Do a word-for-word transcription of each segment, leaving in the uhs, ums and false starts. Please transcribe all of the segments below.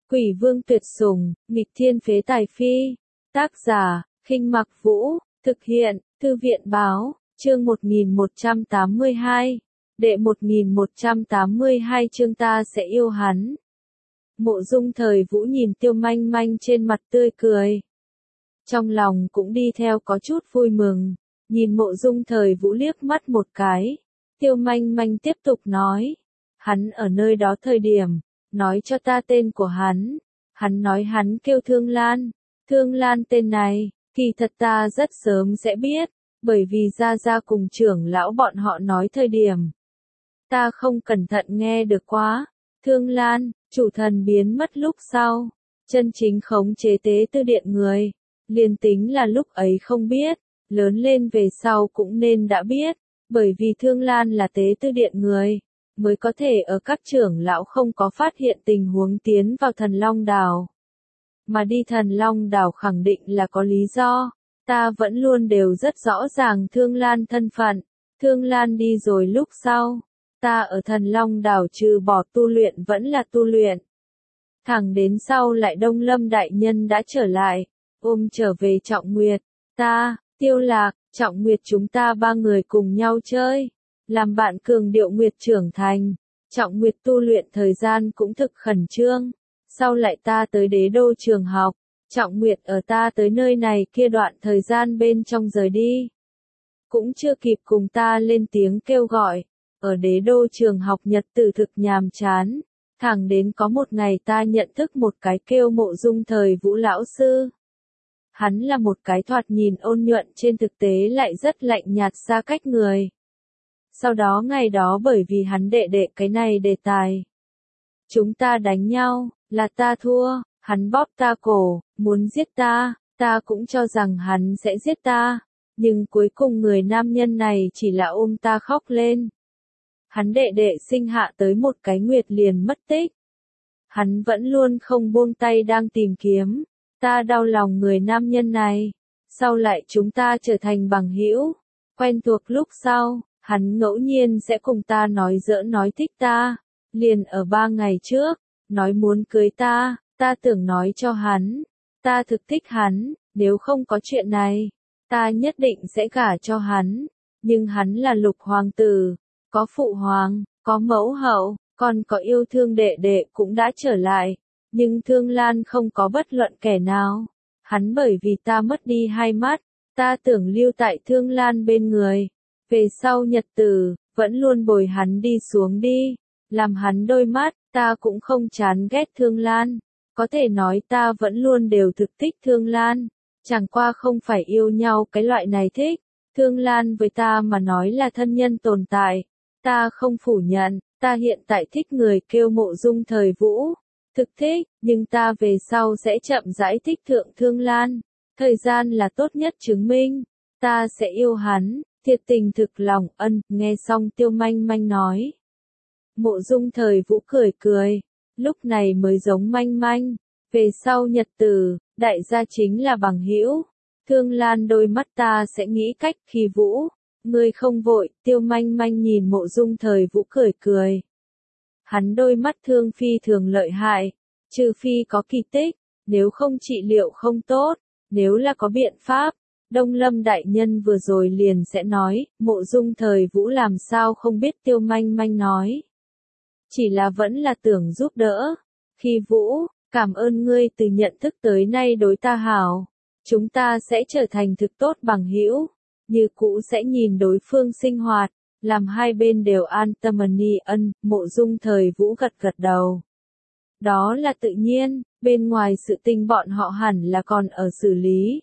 Quỷ vương tuyệt sủng, nghịch thiên phế tài phi. Tác giả, Khinh Mặc Vũ, thực hiện, Thư viện báo, chương một nghìn một trăm tám mươi hai. Đệ một nghìn một trăm tám mươi hai chương ta sẽ yêu hắn. Mộ Dung Thời Vũ nhìn Tiêu Manh Manh trên mặt tươi cười. Trong lòng cũng đi theo có chút vui mừng, nhìn Mộ Dung Thời Vũ liếc mắt một cái. Tiêu Manh Manh tiếp tục nói, hắn ở nơi đó thời điểm, nói cho ta tên của hắn. Hắn nói hắn kêu Thương Lan. Thương Lan tên này, kỳ thật ta rất sớm sẽ biết, bởi vì Gia Gia cùng trưởng lão bọn họ nói thời điểm. Ta không cẩn thận nghe được quá. Thương Lan, chủ thần biến mất lúc sau, chân chính khống chế tế tư điện người. Liền tính là lúc ấy không biết, lớn lên về sau cũng nên đã biết, bởi vì Thương Lan là tế tư điện người, mới có thể ở các trưởng lão không có phát hiện tình huống tiến vào Thần Long Đảo. Mà đi Thần Long Đảo khẳng định là có lý do, ta vẫn luôn đều rất rõ ràng Thương Lan thân phận. Thương Lan đi rồi lúc sau, ta ở Thần Long Đảo trừ bỏ tu luyện vẫn là tu luyện. Thẳng đến sau lại Đông Lâm đại nhân đã trở lại, ôm trở về Trọng Nguyệt, ta, Tiêu Lạc, Trọng Nguyệt chúng ta ba người cùng nhau chơi, làm bạn cường điệu Nguyệt trưởng thành. Trọng Nguyệt tu luyện thời gian cũng thực khẩn trương, sau lại ta tới đế đô trường học, Trọng Nguyệt ở ta tới nơi này kia đoạn thời gian bên trong rời đi. Cũng chưa kịp cùng ta lên tiếng kêu gọi, ở đế đô trường học nhật tử thực nhàm chán, thẳng đến có một ngày ta nhận thức một cái kêu Mộ Dung Thời Vũ lão sư. Hắn là một cái thoạt nhìn ôn nhuận trên thực tế lại rất lạnh nhạt xa cách người. Sau đó ngày đó bởi vì hắn đệ đệ cái này đề tài. Chúng ta đánh nhau, là ta thua, hắn bóp ta cổ, muốn giết ta, ta cũng cho rằng hắn sẽ giết ta. Nhưng cuối cùng người nam nhân này chỉ là ôm ta khóc lên. Hắn đệ đệ sinh hạ tới một cái nguyệt liền mất tích. Hắn vẫn luôn không buông tay đang tìm kiếm. Ta đau lòng người nam nhân này. Sau lại chúng ta trở thành bằng hữu. Quen thuộc lúc sau, hắn ngẫu nhiên sẽ cùng ta nói giỡn nói thích ta. Liền ở ba ngày trước, nói muốn cưới ta, ta tưởng nói cho hắn. Ta thực thích hắn, nếu không có chuyện này, ta nhất định sẽ gả cho hắn. Nhưng hắn là lục hoàng tử, có phụ hoàng, có mẫu hậu, còn có yêu thương đệ đệ cũng đã trở lại. Nhưng Thương Lan không có bất luận kẻ nào. Hắn bởi vì ta mất đi hai mắt, ta tưởng lưu tại Thương Lan bên người. Về sau nhật tử, vẫn luôn bồi hắn đi xuống đi. Làm hắn đôi mắt, ta cũng không chán ghét Thương Lan. Có thể nói ta vẫn luôn đều thực thích Thương Lan. Chẳng qua không phải yêu nhau cái loại này thích. Thương Lan với ta mà nói là thân nhân tồn tại. Ta không phủ nhận, ta hiện tại thích người kêu Mộ Dung Thời Vũ. Thực thích, nhưng ta về sau sẽ chậm rãi thích thượng Thương Lan. Thời gian là tốt nhất chứng minh. Ta sẽ yêu hắn, thiệt tình thực lòng ân. Nghe xong Tiêu Manh Manh nói. Mộ Dung Thời Vũ cười cười. Lúc này mới giống Manh Manh. Về sau nhật tử, đại gia chính là bằng hữu. Thương Lan đôi mắt ta sẽ nghĩ cách khi Vũ. Ngươi không vội, Tiêu Manh Manh nhìn Mộ Dung Thời Vũ cười cười. Hắn đôi mắt thương phi thường lợi hại, trừ phi có kỳ tích, nếu không trị liệu không tốt, nếu là có biện pháp. Đông Lâm đại nhân vừa rồi liền sẽ nói, Mộ Dung Thời Vũ làm sao không biết Tiêu Manh Manh nói. Chỉ là vẫn là tưởng giúp đỡ. Khi Vũ, cảm ơn ngươi từ nhận thức tới nay đối ta hảo. Chúng ta sẽ trở thành thực tốt bằng hữu. Như cũ sẽ nhìn đối phương sinh hoạt, làm hai bên đều an tâm ân. Mộ Dung Thời Vũ gật gật đầu. Đó là tự nhiên, bên ngoài sự tình bọn họ hẳn là còn ở xử lý.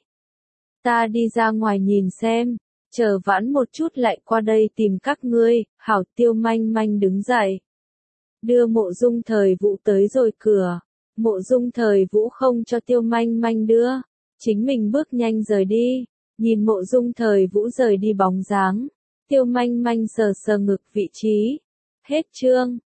Ta đi ra ngoài nhìn xem, chờ vãn một chút lại qua đây tìm các ngươi. Hảo. Tiêu Manh Manh đứng dậy, đưa Mộ Dung Thời Vũ tới rồi cửa. Mộ Dung Thời Vũ không cho Tiêu Manh Manh đưa, chính mình bước nhanh rời đi. Nhìn Mộ Dung Thời Vũ rời đi bóng dáng, Tiêu Manh Manh sờ sờ ngực vị trí. Hết chương.